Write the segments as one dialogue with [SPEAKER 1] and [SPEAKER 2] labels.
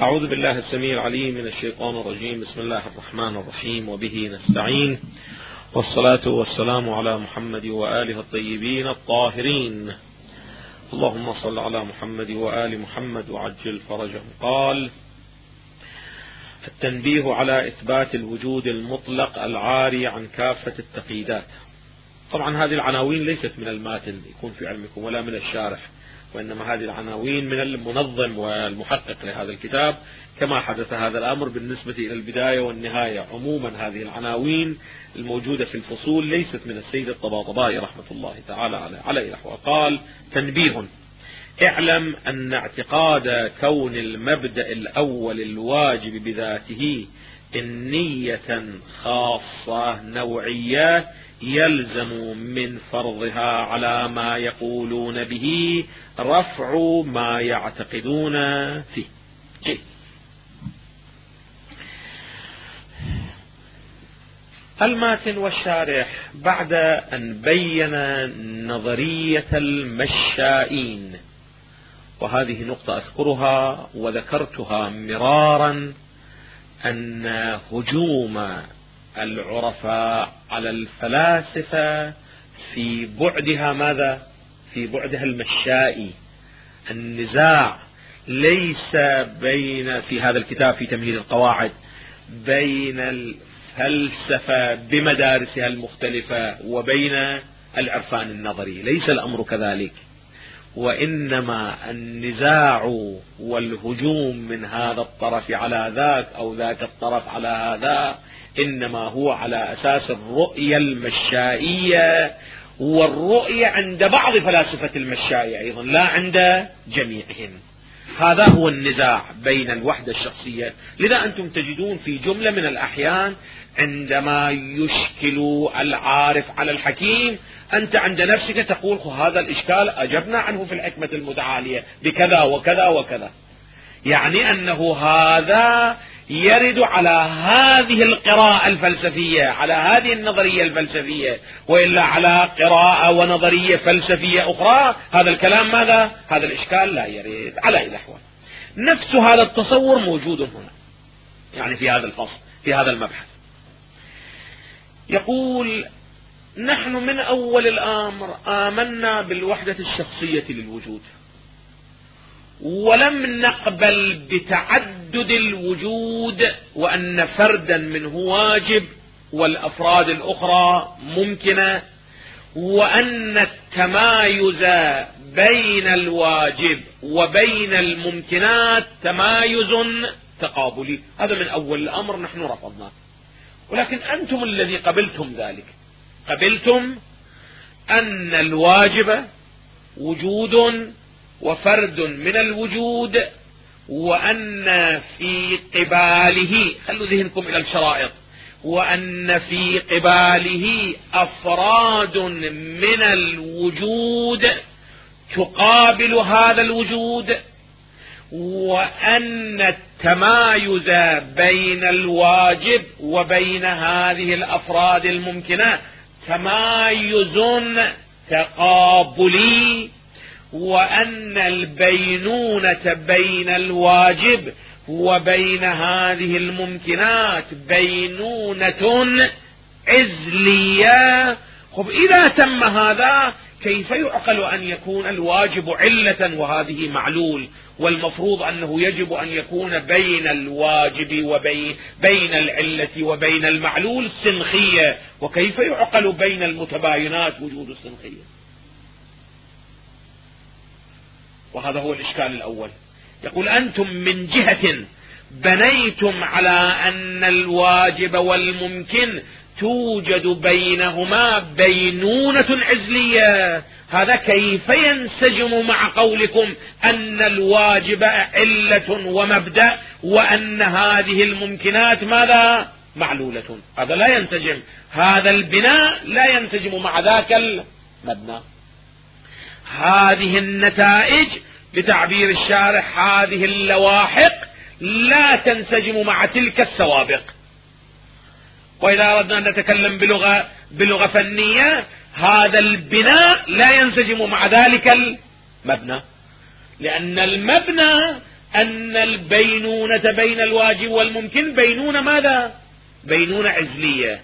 [SPEAKER 1] أعوذ بالله السميع العليم من الشيطان الرجيم. بسم الله الرحمن الرحيم، وبه نستعين، والصلاة والسلام على محمد وآله الطيبين الطاهرين. اللهم صل على محمد وآل محمد وعجل فرجهم. قال: التنبيه على إثبات الوجود المطلق العاري عن كافة التقييدات. طبعا هذه العناوين ليست من الماتن يكون في علمكم ولا من الشارح، وإنما هذه العناوين من المنظم والمحقق لهذا الكتاب، كما حدث هذا الأمر بالنسبة إلى البداية والنهاية. عموما هذه العناوين الموجودة في الفصول ليست من السيد الطباطبائي رحمة الله تعالى عليه. وقال: تنبيه: اعلم أن اعتقاد كون المبدأ الأول الواجب بذاته النية خاصة نوعية يلزم من فرضها على ما يقولون به رفع ما يعتقدون فيه. الماتن والشارح بعد أن بين نظرية المشائين، وهذه نقطة أذكرها وذكرتها مرارا، أن هجوم العرفاء على الفلاسفة في بعدها ماذا؟ في بعدها المشائي. النزاع ليس بين، في هذا الكتاب في تمهيد القواعد، بين الفلسفة بمدارسها المختلفة وبين العرفان النظري، ليس الأمر كذلك، وإنما النزاع والهجوم من هذا الطرف على ذاك أو ذاك الطرف على هذا إنما هو على أساس الرؤية المشائية، والرؤية عند بعض فلاسفة المشائية أيضا، لا عند جميعهم. هذا هو النزاع بين الوحدة الشخصية. لذا أنتم تجدون في جملة من الأحيان عندما يشكل العارف على الحكيم، أنت عند نفسك تقول: هذا الإشكال أجبنا عنه في الحكمة المتعالية بكذا وكذا وكذا. يعني أنه هذا يرد على هذه القراءة الفلسفية، على هذه النظرية الفلسفية، وإلا على قراءة ونظرية فلسفية أخرى. هذا الكلام ماذا؟ هذا الإشكال لا يرد على أي الأحوال. نفس هذا التصور موجود هنا، يعني في هذا الفصل، في هذا المبحث. يقول: نحن من أول الأمر آمنا بالوحدة الشخصية للوجود، ولم نقبل بتعدد الوجود، وأن فردا منه واجب والأفراد الأخرى ممكنة، وأن التمايز بين الواجب وبين الممكنات تمايز تقابلي. هذا من أول الأمر نحن رفضناه، ولكن أنتم الذي قبلتم ذلك. قبلتم أن الواجب وجود وفرد من الوجود، وأن في قباله، خلوا ذهنكم إلى الشرائط، وأن في قباله أفراد من الوجود تقابل هذا الوجود، وأن التمايز بين الواجب وبين هذه الأفراد الممكنة تمايز تقابلي، وأن البينونة بين الواجب وبين هذه الممكنات بينونة عزلية. خب إذا تم هذا، كيف يعقل أن يكون الواجب علة وهذه معلول؟ والمفروض أنه يجب أن يكون بين الواجب وبين العلة وبين المعلول سنخية، وكيف يعقل بين المتباينات وجود السنخية؟ وهذا هو الإشكال الأول. يقول: أنتم من جهة بنيتم على أن الواجب والممكن توجد بينهما بينونة عزلية. هذا كيف ينسجم مع قولكم أن الواجب علة ومبدأ، وأن هذه الممكنات ماذا؟ معلولة. هذا لا ينسجم، هذا البناء لا ينسجم مع ذاك المبنى. هذه النتائج بتعبير الشارح، هذه اللواحق لا تنسجم مع تلك السوابق. وإذا أردنا أن نتكلم بلغة فنية، هذا البناء لا ينسجم مع ذلك المبنى، لأن المبنى أن البينونة بين الواجب والممكن بينونة ماذا؟ بينونة عزلية.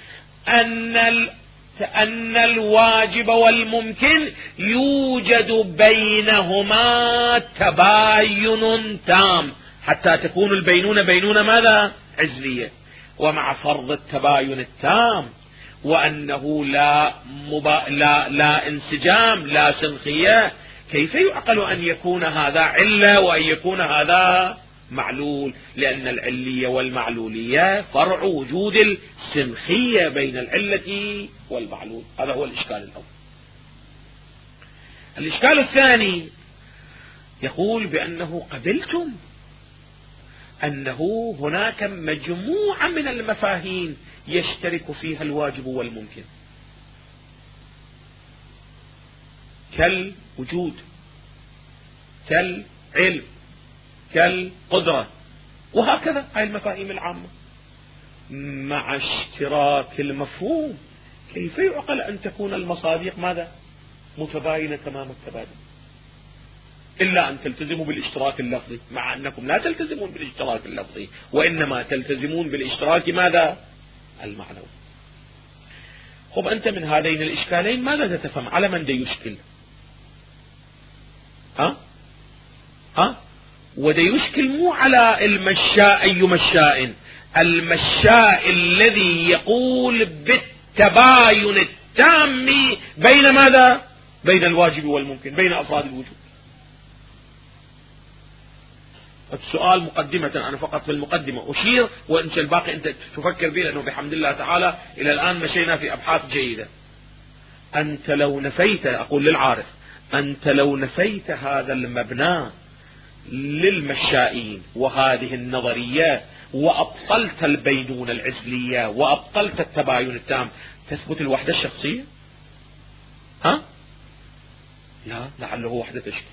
[SPEAKER 1] أن الواجب والممكن يوجد بينهما تباين تام حتى تكون البينونة بينونة ماذا؟ عزلية. ومع فرض التباين التام وأنه لا انسجام لا سنخية، كيف يعقل أن يكون هذا علة وأن يكون هذا معلول؟ لأن العلية والمعلولية فرع وجود السنخية بين العلة والمعلول. هذا هو الإشكال الأول. الإشكال الثاني يقول بأنه قبلتم أنه هناك مجموعة من المفاهيم يشترك فيها الواجب والممكن، كالوجود، كالعلم، كالقدرة، وهكذا هاي المفاهيم العامة. مع اشتراك المفهوم كيف يعقل أن تكون المصادق ماذا؟ متباينة تمام التباين، إلا أن تلتزموا بالاشتراك اللفظي، مع أنكم لا تلتزمون بالاشتراك اللفظي وإنما تلتزمون بالاشتراك ماذا؟ المعنوي. خب أنت من هذين الإشكالين ماذا تتفهم؟ على من دي يشكل؟ ودي يشكل مو على المشاء. أي مشاء؟ المشاء الذي يقول بالتباين التام بين ماذا؟ بين الواجب والممكن، بين أفراد الوجود. السؤال مقدمة، أنا فقط في المقدمة أشير، وإنت الباقي أنت تفكر به، لأنه بحمد الله تعالى إلى الآن مشينا في أبحاث جيدة. أنت لو نفيت، أقول للعارف، أنت لو نفيت هذا المبنى للمشائين وهذه النظريات وأبطلت البينونة العزلية وأبطلت التباين التام، تثبت الوحدة الشخصية؟ لا، لعله وحدة تشكيل.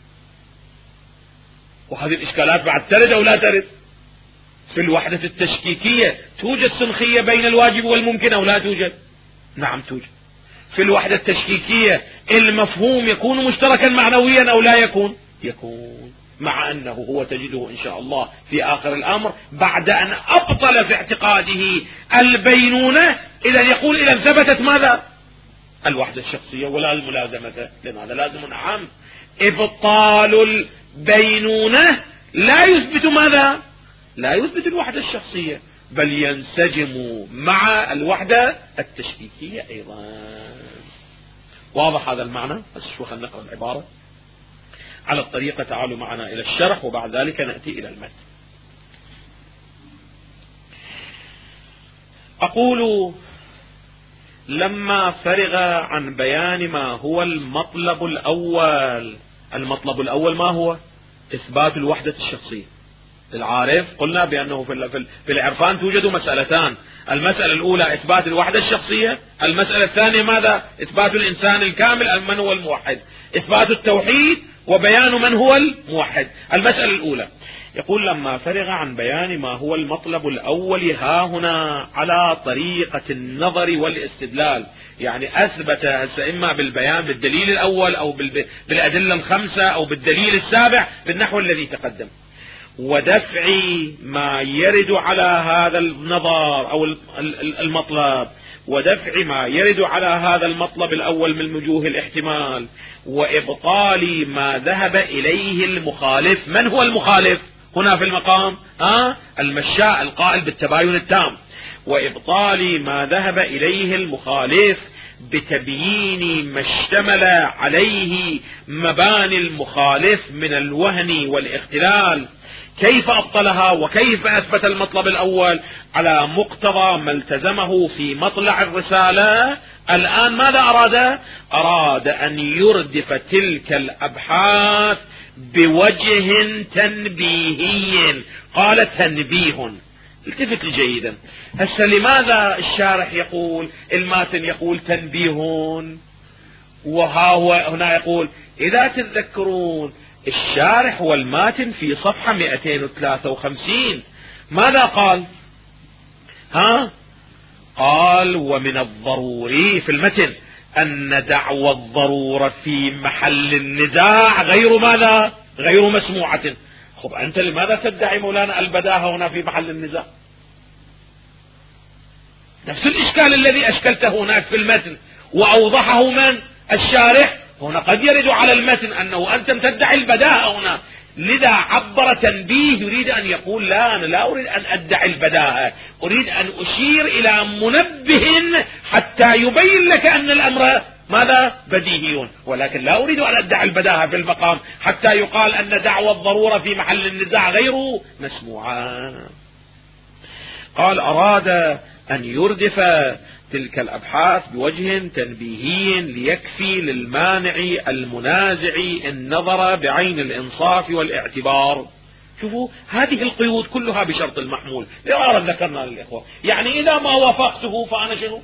[SPEAKER 1] وهذه الإشكالات بعد ترد أو لا ترد؟ في الوحدة التشكيكية توجد سنخية بين الواجب والممكن أو لا توجد؟ نعم توجد. في الوحدة التشكيكية المفهوم يكون مشتركا معنويا أو لا يكون؟ يكون، مع أنه هو تجده إن شاء الله في آخر الأمر بعد أن أبطل في اعتقاده البينونة، إذا يقول إذا ثبتت ماذا؟ الوحدة الشخصية ولا الملازمة. لماذا؟ لازم عام. إبطال البينونة لا يثبت ماذا؟ لا يثبت الوحدة الشخصية، بل ينسجم مع الوحدة التشكيكية أيضا. واضح هذا المعنى؟ بس شو، خلينا نقرأ العبارة على الطريقة. تعالوا معنا إلى الشرح وبعد ذلك نأتي إلى المتن. أقول لما فرغ عن بيان ما هو المطلب الأول. المطلب الأول ما هو؟ إثبات الوحدة الشخصية. العارف قلنا بأنه في العرفان توجد مسألتان: المسألة الأولى إثبات الوحدة الشخصية، المسألة الثانية ماذا؟ إثبات الإنسان الكامل من هو الموحد، إثبات التوحيد وبيان من هو الموحد. المسألة الأولى يقول لما فرغ عن بيان ما هو المطلب الأول ها هنا على طريقة النظر والاستدلال، يعني أثبت إما بالبيان بالدليل الأول أو بالأدلة الخمسة أو بالدليل السابع بالنحو الذي تقدم، ودفع ما يرد على هذا النظر أو المطلب، ودفع ما يرد على هذا المطلب الأول من وجوه الاحتمال، وإبطال ما ذهب إليه المخالف. من هو المخالف هنا في المقام؟ المشاء القائل بالتباين التام. وإبطال ما ذهب إليه المخالف بتبيين ما اشتمل عليه مباني المخالف من الوهن والاختلال. كيف أبطلها وكيف أثبت المطلب الأول؟ على مقتضى ما التزمه في مطلع الرسالة. الآن ماذا أراد؟ أراد أن يردف تلك الأبحاث بوجه تنبيهي. قال تنبيه. التفت جيدا. هسه لماذا الشارح يقول الماتن يقول تنبيه، وها هو هنا يقول؟ إذا تتذكرون الشارح والماتن في صفحة 253 ماذا قال؟ قال ومن الضروري في المتن أن دعوى الضرورة في محل النزاع غير ماذا؟ غير مسموعة. طب أنت لماذا تدعي مولانا البداهة هنا في محل النزاع؟ نفس الإشكال الذي أشكلته هناك في المتن وأوضحه من الشارح هنا قد يرد على المتن أنه أنت تدعي البداهة هنا، لذا عبر تنبيه يريد أن يقول لا، أنا لا أريد أن أدعي البداهة، أريد أن أشير إلى منبه حتى يبين لك أن الأمر ماذا بديهي، ولكن لا أريد أن أدعي البداهة في المقام حتى يقال أن دعوى الضرورة في محل النزاع غير مسموعة. قال أراد أن يردف تلك الأبحاث بوجه تنبيهي ليكفي للمانع المنازع النظر بعين الإنصاف والاعتبار. شوفوا هذه القيود كلها بشرط المحمول، مرارا ذكرنا للإخوة، يعني إذا ما وافقته فأنا شنو؟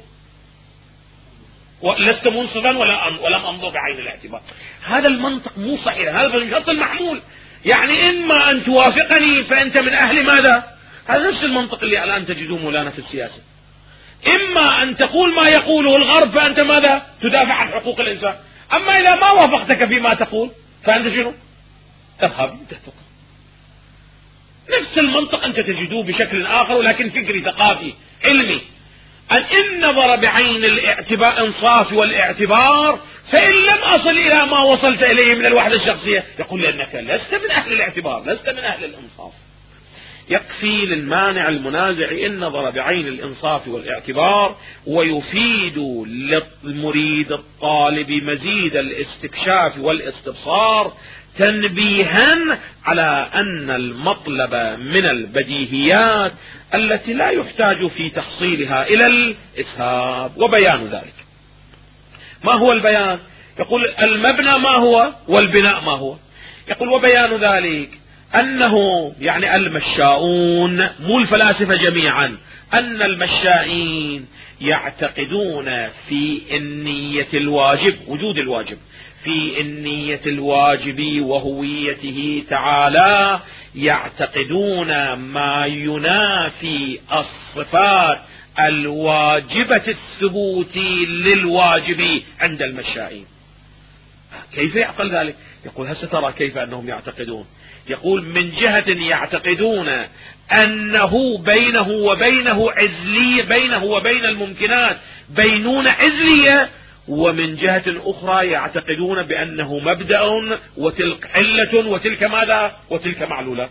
[SPEAKER 1] لست منصفا ولم أنظر بعين الاعتبار. هذا المنطق مو صحيح، هذا بشرط المحمول، يعني إما أن توافقني فأنت من أهل ماذا؟ هذا نفس المنطق اللي الآن تجدوه مولانا في السياسة، إما أن تقول ما يقوله الغرب فأنت ماذا؟ تدافع عن حقوق الإنسان، أما إذا ما وافقتك فيما تقول فأنت شنو؟ تذهب تهتك. نفس المنطق أنت تجدوه بشكل آخر ولكن فكري ثقافي علمي، إن نظر بعين الاعتبار إنصاف والاعتبار، فإن لم أصل إلى ما وصلت إليه من الوحدة الشخصية يقول لأنك لست من أهل الاعتبار، لست من أهل الإنصاف. يكفي للمانع المنازع إن نظر بعين الإنصاف والاعتبار، ويفيد للمريد الطالب مزيد الاستكشاف والاستبصار تنبيها على أن المطلب من البديهيات التي لا يحتاج في تحصيلها إلى الإسهاب، وبيان ذلك. ما هو البيان؟ يقول المبنى ما هو والبناء ما هو. يقول وبيان ذلك أنه يعني المشاؤون مو الفلاسفة جميعا، أن المشائين يعتقدون في النية الواجب، وجود الواجب في النية الواجب وهويته تعالى، يعتقدون ما ينافي الصفات الواجبة الثبوت للواجب عند المشائين. كيف يعقل ذلك؟ يقول هسه ترى كيف أنهم يعتقدون. يقول من جهة يعتقدون أنه بينه وبينه عزلية، بينه وبين الممكنات بينونة عزلية، ومن جهة أخرى يعتقدون بأنه مبدأ وتلك علة وتلك ماذا؟ وتلك معلولة.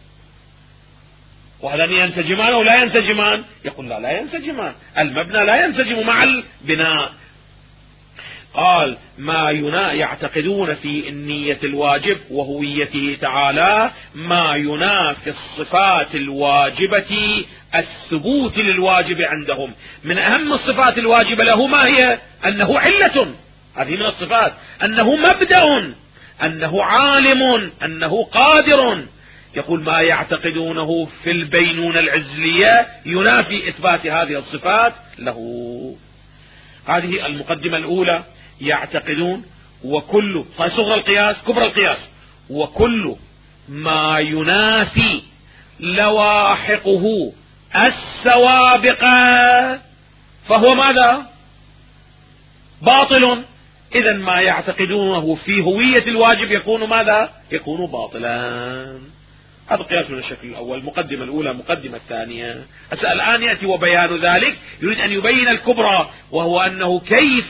[SPEAKER 1] وهذان ينسجمان أو لا ينسجمان؟ يقول لا ينسجمان، المبنى لا ينسجم مع البناء. قال ما يعتقدون في النية الواجب وهويته تعالى ما ينافي الصفات الواجبة الثبوت للواجب عندهم. من أهم الصفات الواجبة له ما هي؟ أنه علة، هذه من الصفات، أنه مبدأ، أنه عالم، أنه قادر. يقول ما يعتقدونه في البينونة العزلية ينافي إثبات هذه الصفات له. هذه المقدمة الأولى. يعتقدون وكل صغر القياس كبر القياس، وكل ما ينافي لواحقه السوابق فهو ماذا؟ باطل. إذا ما يعتقدونه في هوية الواجب يكون ماذا؟ يكون باطلا. هذا قياس من الشكل الأول، مقدمة الأولى. مقدمة الثانية الآن يأتي وبيان ذلك، يريد أن يبين الكبرى، وهو أنه كيف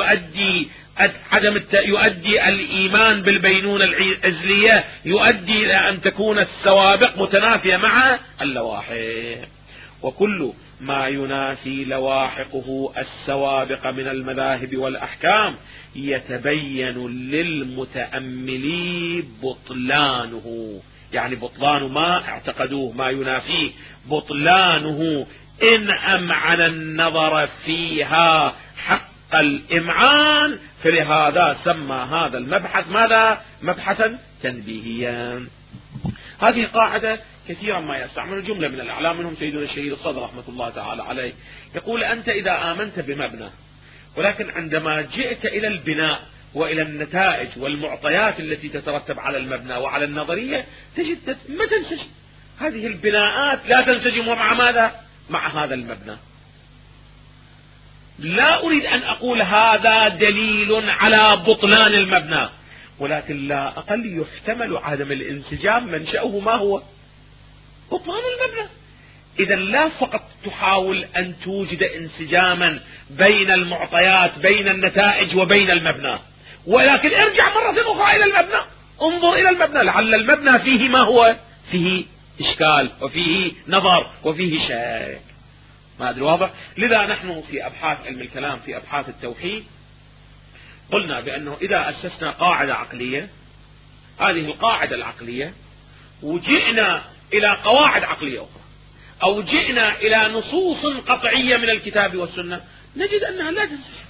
[SPEAKER 1] يؤدي الإيمان بالبينونة العزلية يؤدي إلى أن تكون السوابق متنافية مع اللواحق. وكل ما ينافي لواحقه السوابق من المذاهب والأحكام يتبين للمتأملي بطلانه، يعني بطلان ما اعتقدوه ما ينافيه، بطلانه إن أمعن النظر فيها حق الإمعان، فلهذا سمى هذا المبحث ماذا؟ مبحثا تنبيهيا. هذه قاعدة كثيرا ما يستعمل جملة من الأعلام، منهم سيدنا الشهيد الصدر رحمة الله تعالى عليه، يقول أنت إذا آمنت بمبنى، ولكن عندما جئت إلى البناء وإلى النتائج والمعطيات التي تترتب على المبنى وعلى النظرية تجد ما تنسجم، هذه البناءات لا تنسجم مع ماذا؟ مع هذا المبنى. لا أريد أن أقول هذا دليل على بطلان المبنى، ولكن لا أقل يحتمل عدم الانسجام منشأه ما هو؟ بطلان المبنى. إذا لا فقط تحاول أن توجد انسجاما بين المعطيات بين النتائج وبين المبنى، ولكن ارجع مرة أخرى إلى المبنى، انظر إلى المبنى، لعل المبنى فيه ما هو؟ فيه إشكال وفيه نظر وفيه شك. ما أدري واضح؟ لذا نحن في أبحاث علم الكلام في أبحاث التوحيد قلنا بأنه إذا أسسنا قاعدة عقلية، هذه القاعدة العقلية وجئنا إلى قواعد عقلية أخرى أو جئنا إلى نصوص قطعية من الكتاب والسنة، نجد أنها لا تنسجم.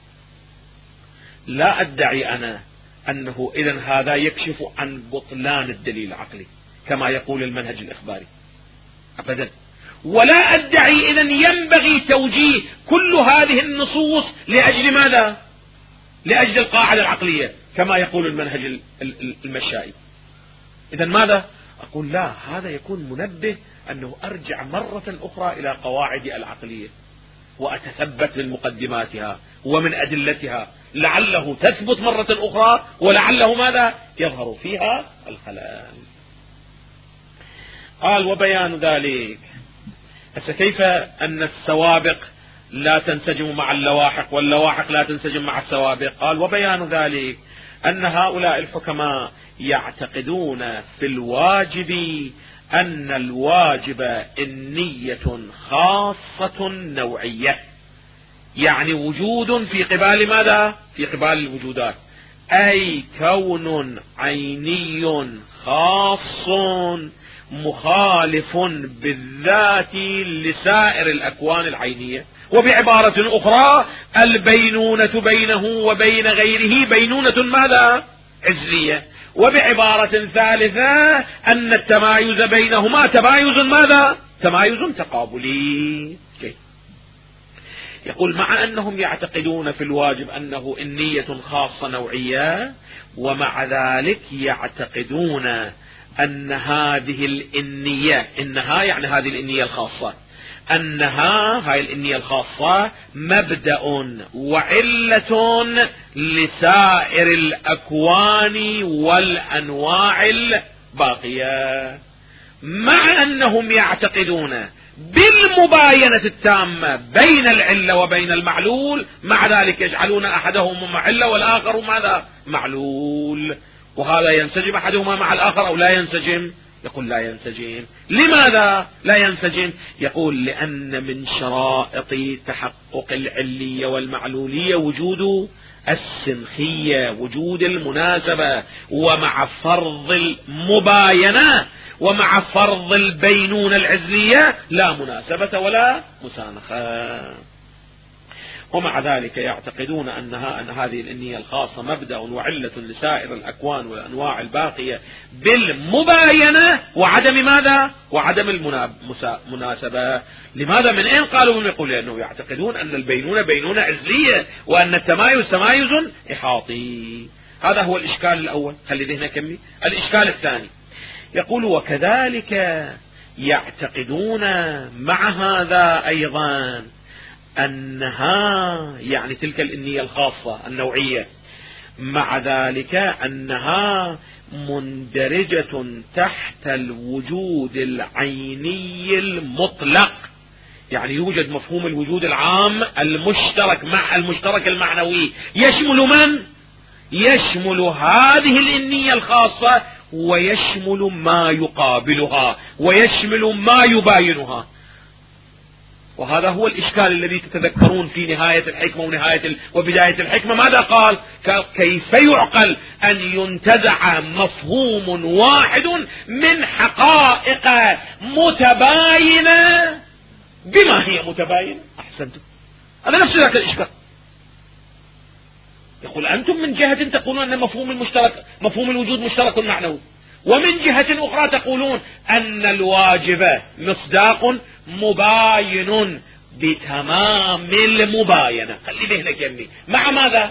[SPEAKER 1] لا أدعي أنا أنه إذن هذا يكشف عن بطلان الدليل العقلي كما يقول المنهج الإخباري أبدا، ولا أدعي إذن ينبغي توجيه كل هذه النصوص لأجل ماذا؟ لأجل القاعدة العقلية كما يقول المنهج المشائي. إذن ماذا؟ أقول لا، هذا يكون منبه أنه أرجع مرة أخرى إلى قواعد العقلية وأتثبت من مقدماتها ومن أدلتها، لعله تثبت مرة أخرى ولعله ماذا؟ يظهر فيها الخلل. قال وبيان ذلك. كيف أن السوابق لا تنسجم مع اللواحق واللواحق لا تنسجم مع السوابق؟ قال وبيان ذلك أن هؤلاء الحكماء يعتقدون في الواجب أن الواجب النية خاصة نوعية، يعني وجود في قبال ماذا؟ في قبال الوجودات، أي كون عيني خاص مخالف بالذات لسائر الأكوان العينية. وبعبارة أخرى البينونة بينه وبين غيره بينونة ماذا؟ عزلية. وبعبارة ثالثة أن التمايز بينهما تمايز ماذا؟ تمايز تقابلي. يقول مع أنهم يعتقدون في الواجب أنه النية خاصة نوعية، ومع ذلك يعتقدون أن هذه النية، إنها يعني هذه النية الخاصة، أنها هاي النية الخاصة مبدأ وعلة لسائر الأكوان والأنواع الباقية. مع أنهم يعتقدون بالمباينة التامة بين العلة وبين المعلول، مع ذلك يجعلون أحدهما علة والآخر ماذا؟ معلول. وهذا ينسجم أحدهما مع الآخر أو لا ينسجم؟ يقول لا ينسجم. لماذا لا ينسجم؟ يقول لأن من شرائط تحقق العلية والمعلولية وجود السنخية، وجود المناسبة، ومع فرض المباينة ومع فرض البينونة العزلية لا مناسبة ولا مسانخة. ومع ذلك يعتقدون أن هذه النية الخاصة مبدأ وعلة لسائر الأكوان والأنواع الباقية بالمباينة وعدم ماذا؟ وعدم المناسبة. لماذا؟ من أين قالوا؟ من يقول لأنه يعتقدون أن البينونة بينونة عزلية وأن التمايز تمايز إحاطي. هذا هو الإشكال الأول. خلي ذهنك كمي. الإشكال الثاني يقول وكذلك يعتقدون مع هذا أيضا أنها يعني تلك النية الخاصة النوعية، مع ذلك أنها مندرجة تحت الوجود العيني المطلق، يعني يوجد مفهوم الوجود العام المشترك مع المشترك المعنوي، يشمل من؟ يشمل هذه النية الخاصة ويشمل ما يقابلها ويشمل ما يباينها. وهذا هو الإشكال الذي تتذكرون في نهاية الحكمة وبداية الحكمة. ماذا قال؟ كيف يعقل أن ينتزع مفهوم واحد من حقائق متباينة بما هي متباينة؟ أحسنتم، هذا نفس ذاك الإشكال. يقول أنتم من جهة تقولون أن مفهوم الوجود مشترك معنوي، ومن جهة أخرى تقولون أن الواجب مصداق مباين بتمام المباينة. خلي ذهنك يمي. مع ماذا؟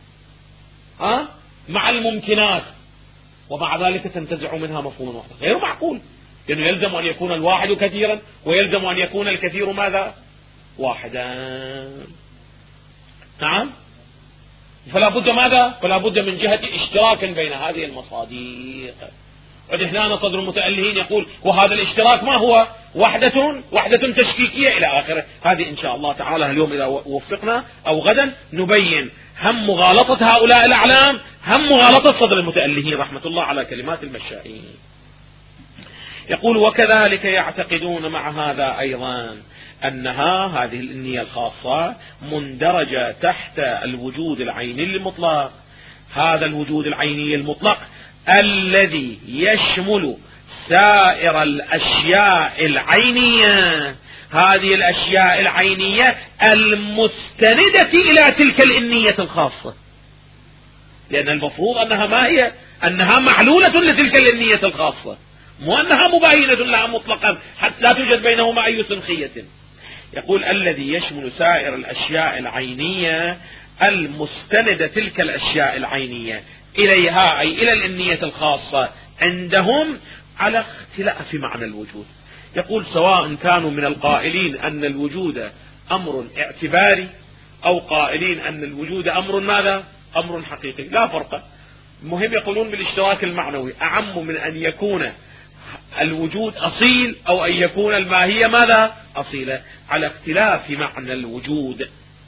[SPEAKER 1] مع الممكنات، ومع ذلك تنتزع منها مفهوم واحد. غير معقول، لأنه يلزم أن يكون الواحد كثيرا ويلزم أن يكون الكثير ماذا؟ واحدا. نعم. فلا بد ماذا؟ فلا بد من جهة اشتراك بين هذه المصادق. هنا صدر المتألهين يقول وهذا الاشتراك ما هو؟ وحدة تشكيكية إلى آخره. هذه إن شاء الله تعالى اليوم إذا وفقنا أو غدا نبين هم مغالطة هؤلاء الأعلام، هم مغالطة صدر المتألهين رحمة الله على كلمات المشائين. يقول وكذلك يعتقدون مع هذا أيضا أنها هذه الإنية الخاصة مندرجة تحت الوجود العيني المطلق. هذا الوجود العيني المطلق الذي يشمل سائر الأشياء العينية، هذه الأشياء العينية المستندة إلى تلك الإنية الخاصة، لأن المفروض أنها ما هي؟ أنها معلولة لتلك الإنية الخاصة، مو أنها مباينة لها مطلقا حتى لا توجد بينهما أي سنخية. يقول الذي يشمل سائر الأشياء العينية المستندة تلك الأشياء العينية إليها، أي إلى الإنية الخاصة عندهم، على اختلاف معنى الوجود. يقول سواء كانوا من القائلين أن الوجود أمر اعتباري أو قائلين أن الوجود أمر ماذا؟ أمر حقيقي، لا فرق. مهم يقولون بالاشتراك المعنوي أعم من أن يكون الوجود أصيل أو أن يكون الماهية ماذا؟ أصيلة، على اختلاف معنى الوجود،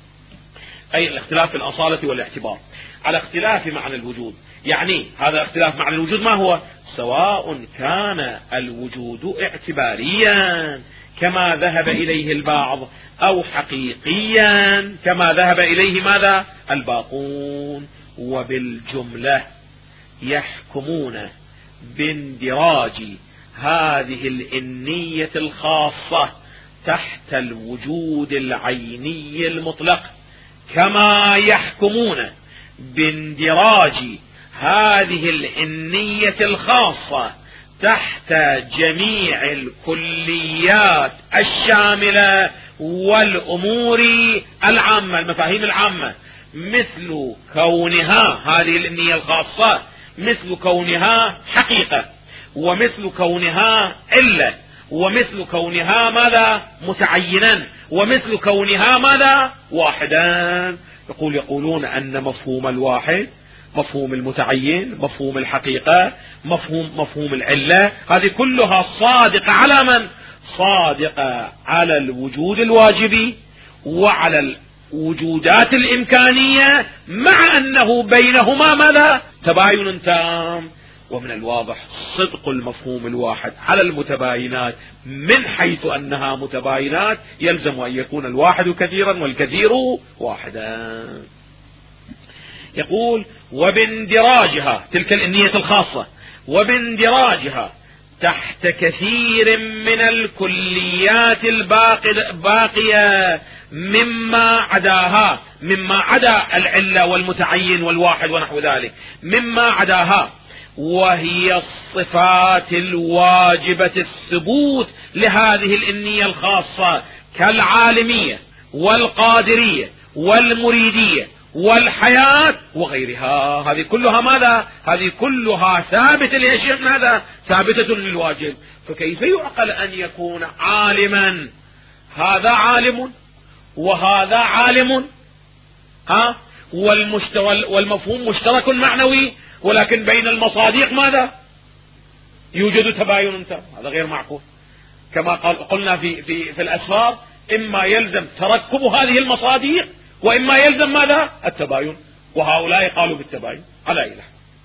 [SPEAKER 1] أي الاختلاف في الأصالة والاعتبار، على اختلاف معنى الوجود. يعني هذا اختلاف معنى الوجود ما هو؟ سواء كان الوجود اعتباريا كما ذهب إليه البعض أو حقيقيا كما ذهب إليه ماذا؟ الباقون. وبالجملة يحكمون باندراج هذه الإنية الخاصة تحت الوجود العيني المطلق، كما يحكمون باندراج هذه الإنية الخاصة تحت جميع الكليات الشاملة والأمور العامة، المفاهيم العامة، مثل كونها هذه الإنية الخاصة مثل كونها حقيقة، ومثل كونها علة، ومثل كونها ماذا؟ متعينا، ومثل كونها ماذا؟ واحدا. يقولون أن مفهوم الواحد، مفهوم المتعين، مفهوم الحقيقة، مفهوم العلة، هذه كلها صادقة على من؟ صادقة على الوجود الواجبي وعلى الوجودات الإمكانية، مع أنه بينهما ماذا؟ تباين تام. ومن الواضح صدق المفهوم الواحد على المتباينات، من حيث أنها متباينات يلزم أن يكون الواحد كثيرا والكثير واحدا. يقول وباندراجها تلك الإنية الخاصة، وباندراجها تحت كثير من الكليات الباقية مما عداها، مما عدا العلة والمتعين والواحد ونحو ذلك، مما عداها، وهي الصفات الواجبة الثبوت لهذه الإنية الخاصة كالعالمية والقادرية والمريدية والحياة وغيرها. هذه كلها ماذا؟ هذه كلها ثابتة لأشياء ماذا؟ ثابتة للواجب. فكيف يعقل أن يكون عالما هذا عالم وهذا عالم، والمفهوم مشترك معنوي، ولكن بين المصادق ماذا؟ يوجد تباين تام. هذا غير معقول. كما قلنا في الأسفار، إما يلزم تركب هذه المصادق وإما يلزم ماذا؟ التباين، وهؤلاء قالوا بالتباين على إله.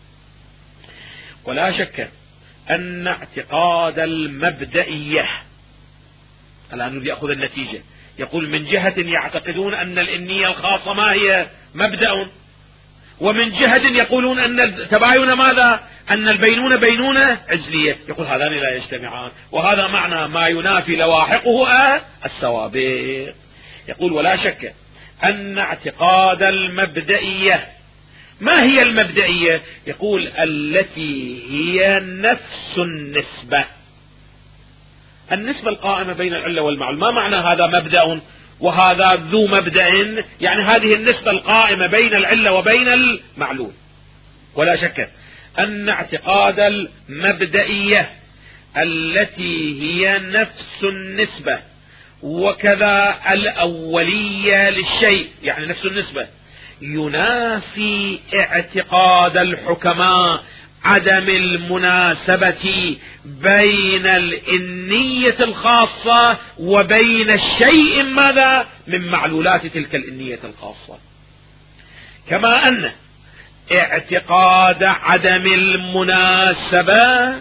[SPEAKER 1] ولا شك أن اعتقاد المبدئية، الآن نريد يأخذ النتيجة، يقول من جهة يعتقدون أن الإنية الخاصة ما هي؟ مبدأ، ومن جهة يقولون أن التباين ماذا؟ أن البينونة بينونة عزلية. يقول هذان لا يجتمعان، وهذا معنى ما ينافي لواحقه السوابق. يقول ولا شك أن اعتقاد المبدئية، ما هي المبدئية؟ يقول التي هي نفس النسبة، النسبة القائمة بين العلة والمعلول. ما معنى هذا مبدأ وهذا ذو مبدأ؟ يعني هذه النسبة القائمة بين العلة وبين المعلول. ولا شك أن اعتقاد المبدئية التي هي نفس النسبة وكذا الأولية للشيء، يعني نفس النسبة، ينافي اعتقاد الحكماء عدم المناسبة بين الإنية الخاصة وبين الشيء ماذا من معلولات تلك الإنية الخاصة، كما أن اعتقاد عدم المناسبة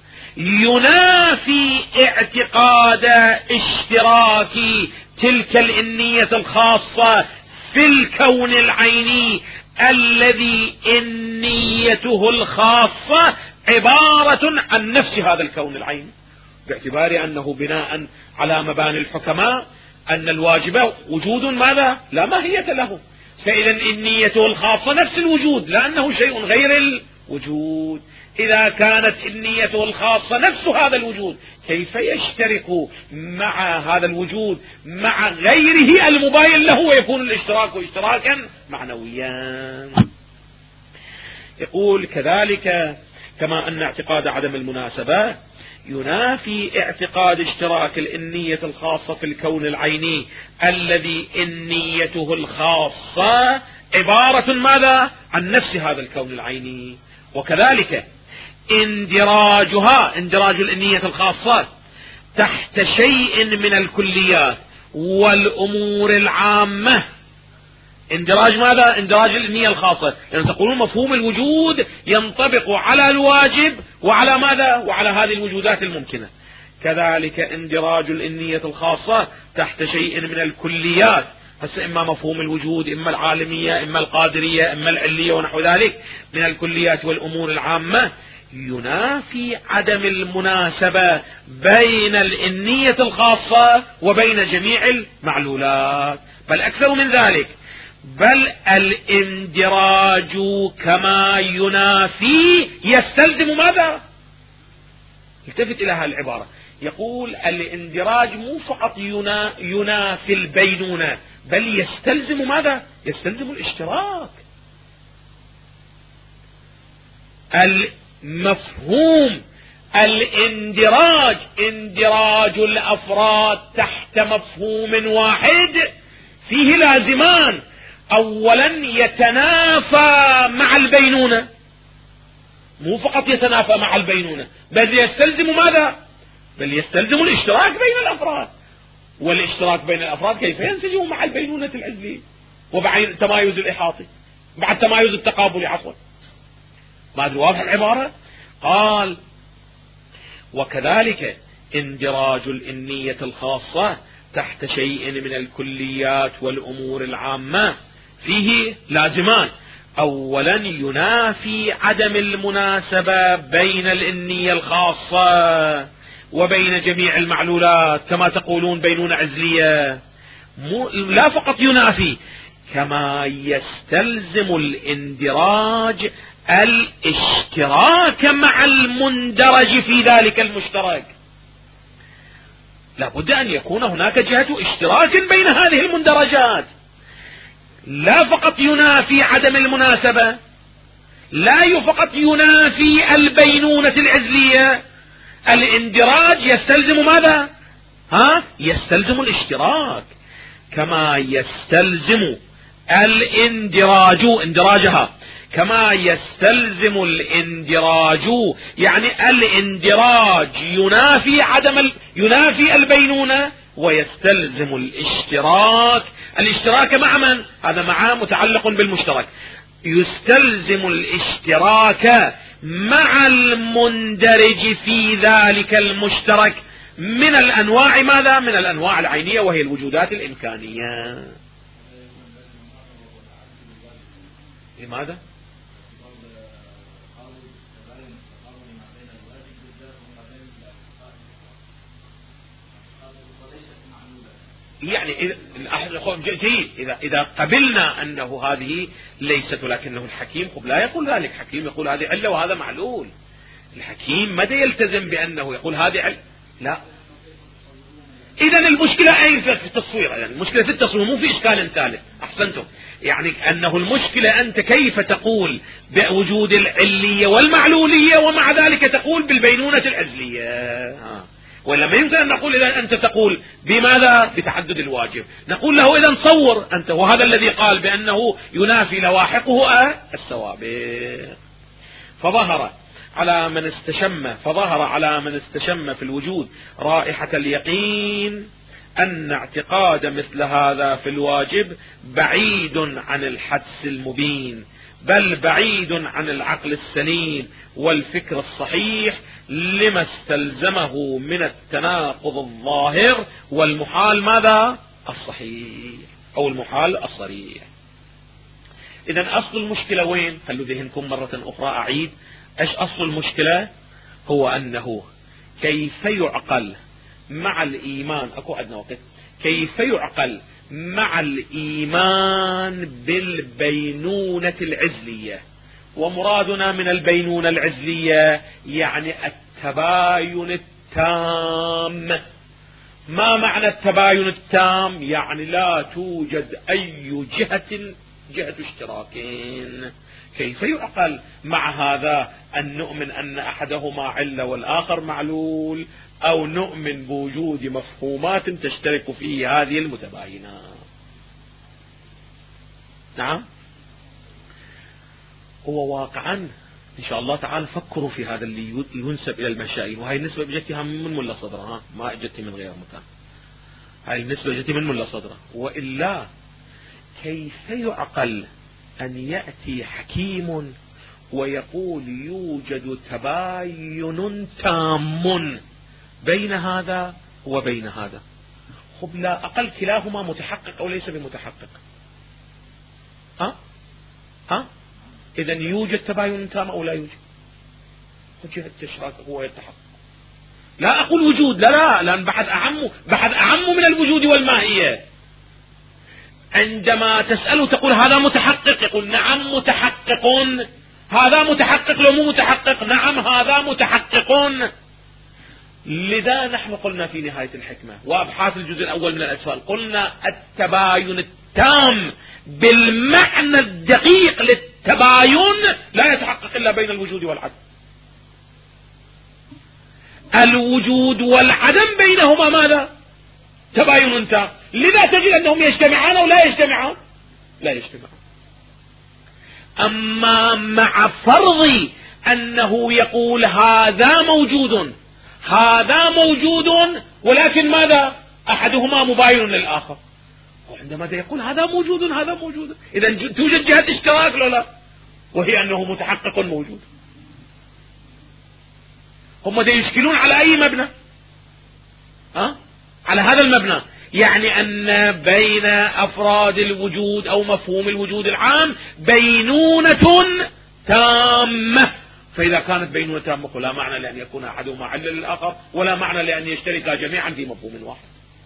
[SPEAKER 1] ينافي اعتقاد اشتراك تلك الإنية الخاصة في الكون العيني الذي إنيته الخاصة عبارة عن نفس هذا الكون العيني، باعتبار أنه بناء على مباني الحكماء أن الواجب وجود ماذا لا ماهية له، فإذا إنيته الخاصة نفس الوجود لأنه شيء غير الوجود. إذا كانت إنيته الخاصة نفس هذا الوجود كيف يشترك مع هذا الوجود مع غيره المباين له ويكون الاشتراك اشتراكا معنويا؟ يقول كذلك كما أن اعتقاد عدم المناسبة ينافي اعتقاد اشتراك الإنية الخاصة في الكون العيني الذي إنيته الخاصة عبارة ماذا عن نفس هذا الكون العيني، وكذلك اندراج الإنية الخاصة تحت شيء من الكليات والأمور العامة. اندراج ماذا؟ اندراج الإنية الخاصة، يعني تقولون مفهوم الوجود ينطبق على الواجب وعلى ماذا؟ وعلى هذه الوجودات الممكنة. كذلك اندراج الإنية الخاصة تحت شيء من الكليات، هسه إما مفهوم الوجود إما العالمية إما القادرية إما العلية ونحو ذلك من الكليات والأمور العامة، ينافي عدم المناسبة بين الإنية الخاصة وبين جميع المعلولات، بل أكثر من ذلك، بل الاندراج كما ينافي يستلزم ماذا؟ التفت إلى هذه العبارة، يقول الاندراج مو فقط ينافي البينونة بل يستلزم ماذا؟ يستلزم الاشتراك. المفهوم الاندراج اندراج الأفراد تحت مفهوم واحد فيه لازمان، أولا يتنافى مع البينونة، مو فقط يتنافى مع البينونة بل يستلزم ماذا؟ بل يستلزم الاشتراك بين الأفراد، والاشتراك بين الأفراد كيف ينسجم مع البينونة العزلية وبعد تمايز الإحاطي بعد تمايز التقابل عفوا. ما أدري واضح العبارة؟ قال وكذلك اندراج الإنية الخاصة تحت شيء من الكليات والأمور العامة فيه لازمان، أولا ينافي عدم المناسبة بين الإنية الخاصة وبين جميع المعلولات كما تقولون بينونة عزلية، لا فقط ينافي كما يستلزم الاندراج الاشتراك مع المندرج في ذلك المشترك، لا بد أن يكون هناك جهة اشتراك بين هذه المندرجات، لا فقط ينافي عدم المناسبة، لا فقط ينافي البينونة العزلية، الاندراج يستلزم ماذا؟ يستلزم الاشتراك كما يستلزم اندراجها كما يستلزم الاندراج، يعني الاندراج ينافي البينونة ويستلزم الاشتراك مع من؟ هذا معه متعلق بالمشترك، يستلزم الاشتراك مع المندرج في ذلك المشترك من الأنواع ماذا؟ من الأنواع العينية وهي الوجودات الإمكانية. لماذا؟ يعني جيد إذا قبلنا أنه هذه ليست، ولكنه الحكيم لا يقول ذلك، الحكيم يقول هذه علة وهذا معلول، الحكيم متى يلتزم بأنه يقول هذه علة؟ لا. إذن المشكلة أين في التصوير؟ يعني المشكلة في التصوير مو في إشكال ثالث. أحسنتم، يعني أنه المشكلة أنت كيف تقول بوجود العلية والمعلولية ومع ذلك تقول بالبينونة العزلية، ولا ما يمكن أن نقول إذا أنت تقول بماذا؟ بتعدد الواجب. نقول له إذا صور أنت، وهذا الذي قال بأنه ينافي لواحقه السوابق. فظهر على من استشم في الوجود رائحة اليقين أن اعتقاد مثل هذا في الواجب بعيد عن الحدس المبين، بل بعيد عن العقل السليم والفكر الصحيح، لما استلزمه من التناقض الظاهر والمحال ماذا؟ الصحيح أو المحال الصريح. إذن أصل المشكلة وين؟ خلوا ذهنكم مرة أخرى أعيد. إيش أصل المشكلة؟ هو أنه كيف يعقل مع الإيمان، أكو عندنا وقت، كيف يعقل مع الإيمان بالبينونة العزلية. ومرادنا من البينونة العزلية يعني التباين التام. ما معنى التباين التام؟ يعني لا توجد أي جهة اشتراكين. كيف يعقل مع هذا أن نؤمن أن أحدهما علة والآخر معلول، أو نؤمن بوجود مفهومات تشترك فيه هذه المتباينات؟ نعم، هو واقعا إن شاء الله تعالى فكروا في هذا اللي ينسب إلى المشايخ، وهي النسبة بجتها من ملا صدرة، ما اجتي من غير مكان، هاي النسبة بجتي من ملا صدرة. وإلا كيف يعقل أن يأتي حكيم ويقول يوجد تباين تام بين هذا وبين هذا؟ خب لا أقل كلاهما متحقق أو ليس بمتحقق. إذن يوجد تباين تام أو لا يوجد؟ جهة التشراك هو يتحقق. لا أقول وجود، لا لأن بحث أعم من الوجود والماهية. عندما تسأله تقول هذا متحقق، يقول نعم متحقق. هذا متحقق لو مو متحقق؟ نعم هذا متحقق. لذا نحن قلنا في نهاية الحكمة وأبحاث الجزء الأول من الأسفل، قلنا التباين التام بالمعنى الدقيق للتباين لا يتحقق إلا بين الوجود والعدم. الوجود والعدم بينهما ماذا؟ تباين تام. لذا تجد أنهم يجتمعان أو لا يجتمعان؟ لا يجتمعان. أما مع فرض أنه يقول هذا موجود ولكن ماذا؟ أحدهما مباين للآخر، وعندما يقول هذا موجود إذا توجد جهة اشتراك لو لا، وهي أنه متحقق موجود. هم يشكلون على أي مبنى؟ على هذا المبنى، يعني أن بين أفراد الوجود أو مفهوم الوجود العام بينونة تامة. فإذا كانت بينونة تامة لا معنى لأن يكون أحدهما علة للآخر، ولا معنى لأن يشتركا جميعا في مفهوم واحد.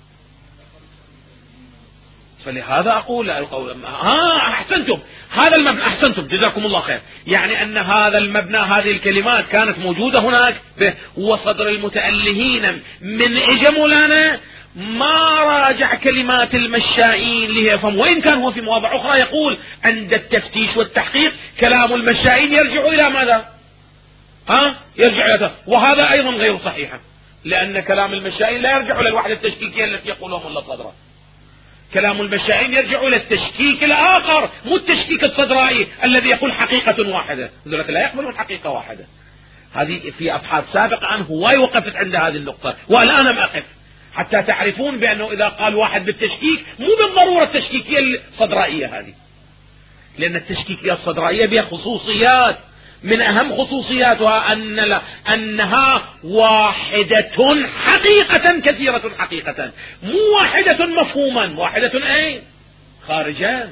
[SPEAKER 1] فلهذا أقول أحسنتم، هذا المبنى، أحسنتم جزاكم الله خير، يعني أن هذا المبنى، هذه الكلمات كانت موجودة هناك وصدر المتألهين من مولانا ما راجع كلمات المشائين ليفهم، وإن كان هو في مواضع أخرى يقول عند التفتيش والتحقيق كلام المشائين يرجع إلى ماذا؟ يرجع إلى، وهذا أيضا غير صحيح، لأن كلام المشائين لا يرجع إلى الوحدة التشكيكية التي يقولهم الله صدره. كلام المشائين يرجع إلى التشكيك الآخر، مو التشكيك الصدرائي الذي يقول حقيقة واحدة، ذلك لا يقبلون حقيقة واحدة. هذه في أبحاث سابقة عنه واي وقفت عند هذه النقطة، والآن لم أقف، حتى تعرفون بأنه إذا قال واحد بالتشكيك مو بالضرورة التشكيكية الصدرائية هذه، لأن التشكيكية الصدرائية بها خصوصيات، من أهم خصوصياتها أنها واحدة حقيقة كثيرة حقيقة، مو واحدة مفهوما، واحدة خارجا.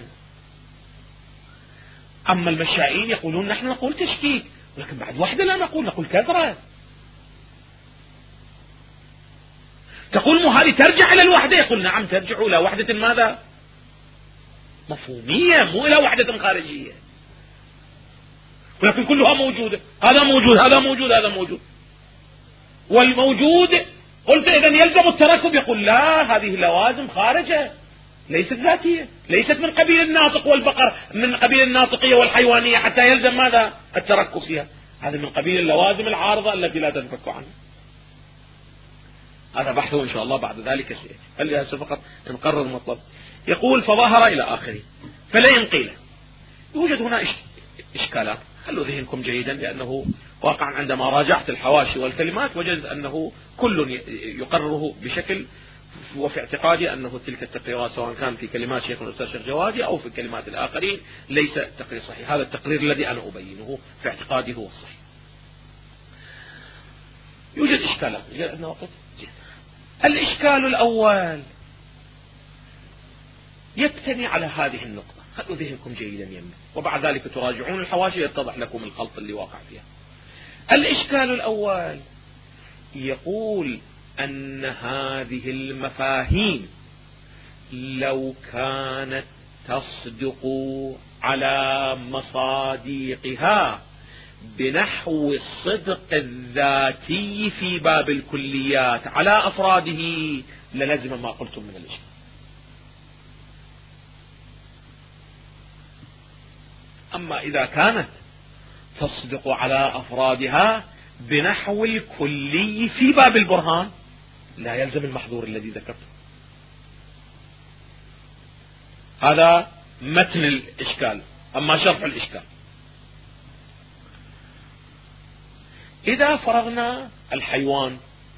[SPEAKER 1] أما المشائين يقولون نحن نقول تشكيك، ولكن بعد واحدة لا نقول كثرة. تقول مو هذه ترجع إلى الوحدة، يقول نعم ترجع إلى وحدة ماذا؟ مفهومية، مو إلى وحدة خارجية، ولكن كلها موجودة، هذا موجود هذا موجود هذا موجود. والموجود قلت إذا يلزم التركب، يقول لا، هذه لوازم خارجة ليست ذاتية، ليست من قبيل الناطق والبقر، من قبيل الناطقية والحيوانية حتى يلزم ماذا؟ التركب فيها. هذه من قبيل اللوازم العارضة التي لا تنفك عنها. هذا بحثه إن شاء الله بعد ذلك خلي هسه فقط نقرر المطلب. يقول فظاهر إلى آخره. فلئن قيل يوجد هنا إشكالات، خلوا ذهنكم جيدا، لأنه واقعا عندما راجعت الحواشي والكلمات وجدت أنه كل يقرره بشكل، وفي اعتقادي أنه تلك التقريرات سواء كان في كلمات شيخ الأستاذ الشيخ جوادي أو في كلمات الآخرين ليس تقرير صحيح. هذا التقرير الذي أنا أبينه في اعتقادي هو الصحيح. يوجد إشكالات. عندنا وقت. الإشكال الأول يبتني على هذه النقطة، خلوا ذهنكم جيدا يمنا، وبعد ذلك تراجعون الحواشي يتضح لكم الخلط اللي واقع فيها. الإشكال الأول يقول أن هذه المفاهيم لو كانت تصدق على مصادقها بنحو الصدق الذاتي في باب الكليات على أفراده للزم ما قلتم من الإشكال. أما إذا كانت تصدق على أفرادها بنحو الكلي في باب البرهان لا يلزم المحظور الذي ذكرته. هذا متن الإشكال. أما شرح الإشكال، إذا فرضنا الحيوان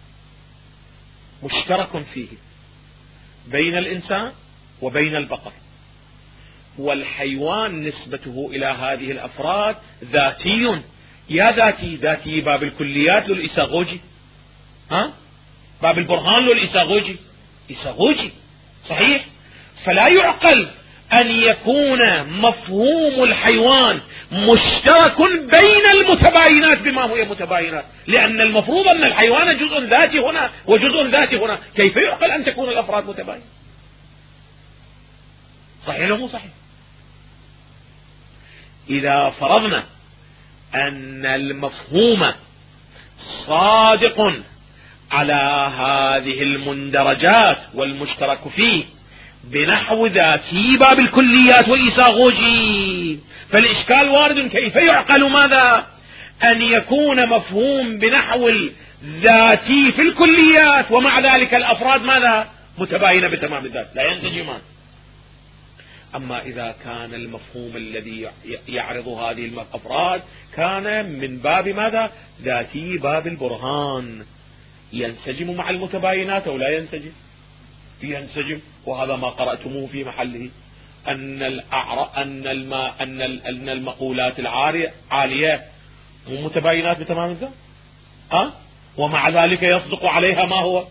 [SPEAKER 1] مشترك فيه بين الإنسان وبين البقر، والحيوان نسبته إلى هذه الأفراد ذاتي، يا ذاتي باب الكليات للإساغوجي، باب البرهان للإساغوجي، إساغوجي صحيح. فلا يعقل أن يكون مفهوم الحيوان مشترك بين المتباينات بما هو متباينات، لأن المفروض أن الحيوان جزء ذاتي هنا وجزء ذاتي هنا، كيف يعقل أن تكون الأفراد متباينة؟ صحيح ولا مو صحيح؟ إذا فرضنا أن المفهوم صادق على هذه المندرجات والمشترك فيه بنحو ذاتي باب الكليات والإساغوجي، فالإشكال وارد. كيف يعقل ماذا؟ أن يكون مفهوم بنحو الذاتي في الكليات ومع ذلك الأفراد ماذا؟ متباينة بتمام الذات، لا ينسجمان. أما إذا كان المفهوم الذي يعرض هذه الأفراد كان من باب ماذا؟ ذاتي باب البرهان، ينسجم مع المتباينات أو لا ينسجم؟ ينسجم. وهذا ما قرأتموه في محله، أن المقولات عالية متباينات بتمام الذات، ومع ذلك يصدق عليها ما هو؟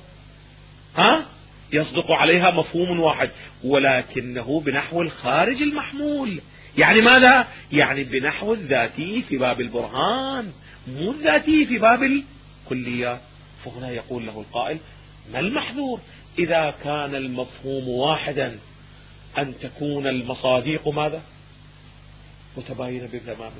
[SPEAKER 1] يصدق عليها مفهوم واحد، ولكنه بنحو الخارج المحمول. يعني ماذا؟ يعني بنحو الذاتي في باب البرهان، مو الذاتي في باب الكليات. فهنا يقول له القائل: ما المحذور إذا كان المفهوم واحدا أن تكون المصادق ماذا؟ متباينة بتمام.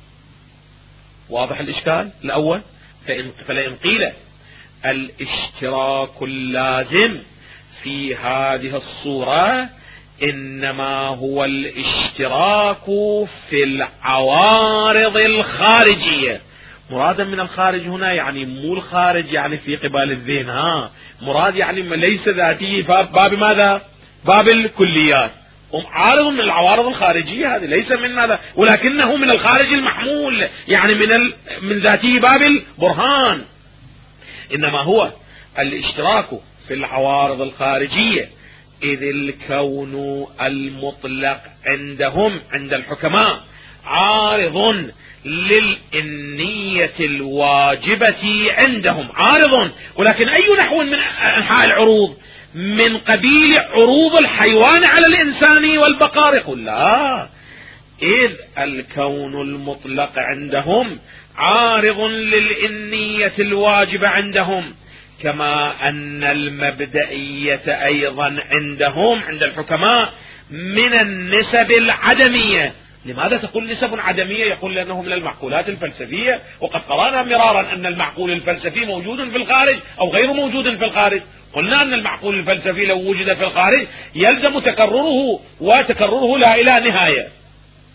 [SPEAKER 1] واضح الإشكال الأول؟ فلئن قيل الاشتراك اللازم في هذه الصورة إنما هو الاشتراك في العوارض الخارجية. مرادا من الخارج هنا يعني مو الخارج يعني في قبال الذهن، مراد يعني ليس ذاتي باب ماذا؟ باب الكليات. عارض من العوارض الخارجية، هذه ليس من ماذا؟ ولكنه من الخارج المحمول، يعني من ذاته باب البرهان. إنما هو الاشتراك في العوارض الخارجية، إذ الكون المطلق عندهم عند الحكماء عارض للإنية الواجبة عندهم، عارض. ولكن أي نحو من أنحاء العروض؟ من قبيل عروض الحيوان على الإنسان والبقر؟ يقول لا، إذ الكون المطلق عندهم عارض للإنية الواجبة عندهم، كما أن المبدئية أيضا عندهم عند الحكماء من النسب العدمية. لماذا تقول نسب عدمية؟ يقول لأنه من المعقولات الفلسفية، وقد قرأنا مرارا أن المعقول الفلسفي موجود في الخارج أو غير موجود في الخارج. قلنا أن المعقول الفلسفي لو وجد في الخارج يلزم تكرره، وتكرره لا إلى نهاية.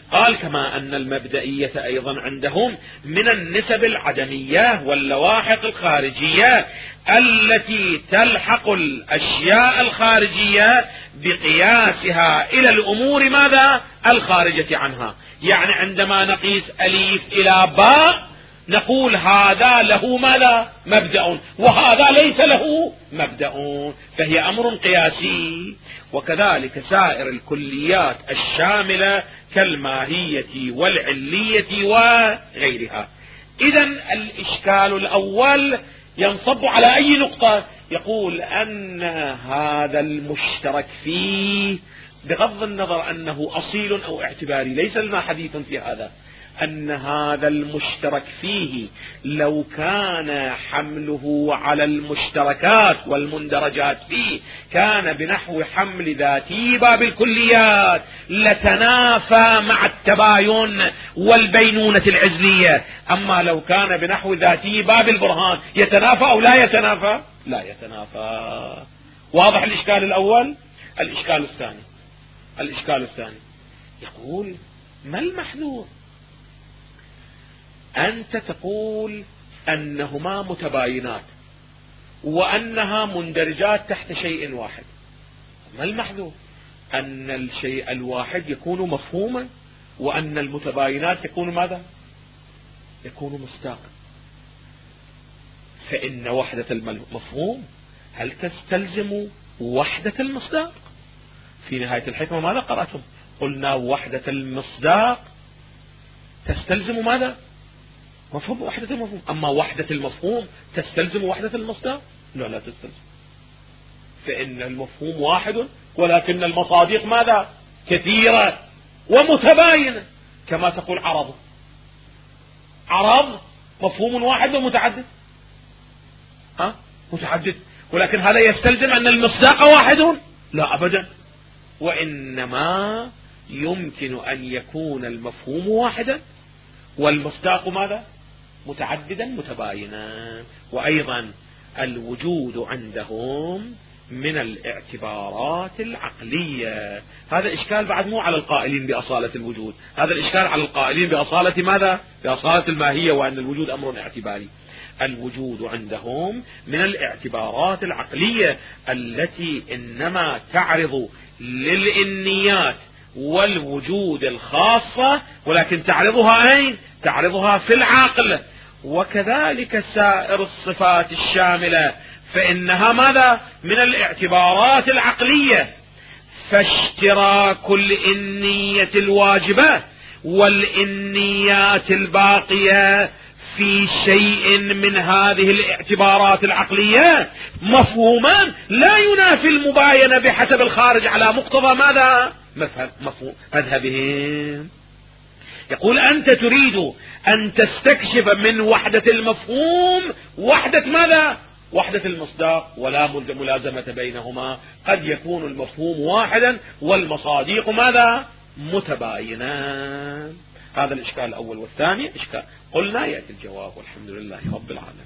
[SPEAKER 1] قال كما أن المبدئية أيضا عندهم من النسب العدمية واللواحق الخارجية التي تلحق الأشياء الخارجية بقياسها إلى الأمور ماذا الخارجة عنها. يعني عندما نقيس أليف إلى باء نقول هذا له ماذا مبدأ وهذا ليس له مبدأ، فهي أمر قياسي. وكذلك سائر الكليات الشاملة كالماهية والعلية وغيرها. إذن الإشكال الأول ينصب على أي نقطة؟ يقول أن هذا المشترك فيه بغض النظر أنه أصيل أو اعتباري، ليس لنا حديث في هذا، أن هذا المشترك فيه لو كان حمله على المشتركات والمندرجات فيه كان بنحو حمل ذاتي باب الكليات لتنافى مع التباين والبينونة العزلية. أما لو كان بنحو ذاتي باب البرهان يتنافى أو لا يتنافى؟ لا يتنافى. واضح الإشكال الأول. الإشكال الثاني يقول ما المحذور؟ أنت تقول أنهما متباينات وأنها مندرجات تحت شيء واحد، ما المحذور؟ أن الشيء الواحد يكون مفهوما وأن المتباينات يكون ماذا؟ يكون مصداقا. فإن وحدة المفهوم هل تستلزم وحدة المصداق؟ في نهاية الحكمة ماذا قرأتم؟ قلنا وحدة المصداق تستلزم ماذا؟ مفهوم وحدة المفهوم. أما وحدة المفهوم تستلزم وحدة المصداق؟ لا تستلزم. فإن المفهوم واحد ولكن المصادق ماذا؟ كثيرة ومتباينة. كما تقول عرض مفهوم واحد ومتعدد، متعدد، ولكن هذا يستلزم أن المصداق واحد؟ لا أبدا. وإنما يمكن أن يكون المفهوم واحدا والمصداق ماذا؟ متعددا متباينا. وأيضا الوجود عندهم من الاعتبارات العقلية. هذا إشكال بعد مو على القائلين بأصالة الوجود، هذا الإشكال على القائلين بأصالة ماذا؟ بأصالة الماهية وأن الوجود أمر اعتباري. الوجود عندهم من الاعتبارات العقلية التي إنما تعرض للإنيات والوجود الخاصة، ولكن تعرضها أين؟ تعرضها في العقل. وكذلك سائر الصفات الشاملة فإنها ماذا؟ من الاعتبارات العقلية. فاشتراك الإنية الواجبة والإنيات الباقية في شيء من هذه الاعتبارات العقلية مفهوما لا ينافي المباينة بحسب الخارج على مقتضى ماذا؟ مذهبهم. يقول أنت تريد أن تستكشف من وحدة المفهوم وحدة ماذا؟ وحدة المصداق، ولا ملازمة بينهما. قد يكون المفهوم واحدا والمصادق ماذا؟ متباينان. هذا الإشكال الأول. والثاني إشكال قلنا يأتي الجواب والحمد لله رب العالمين.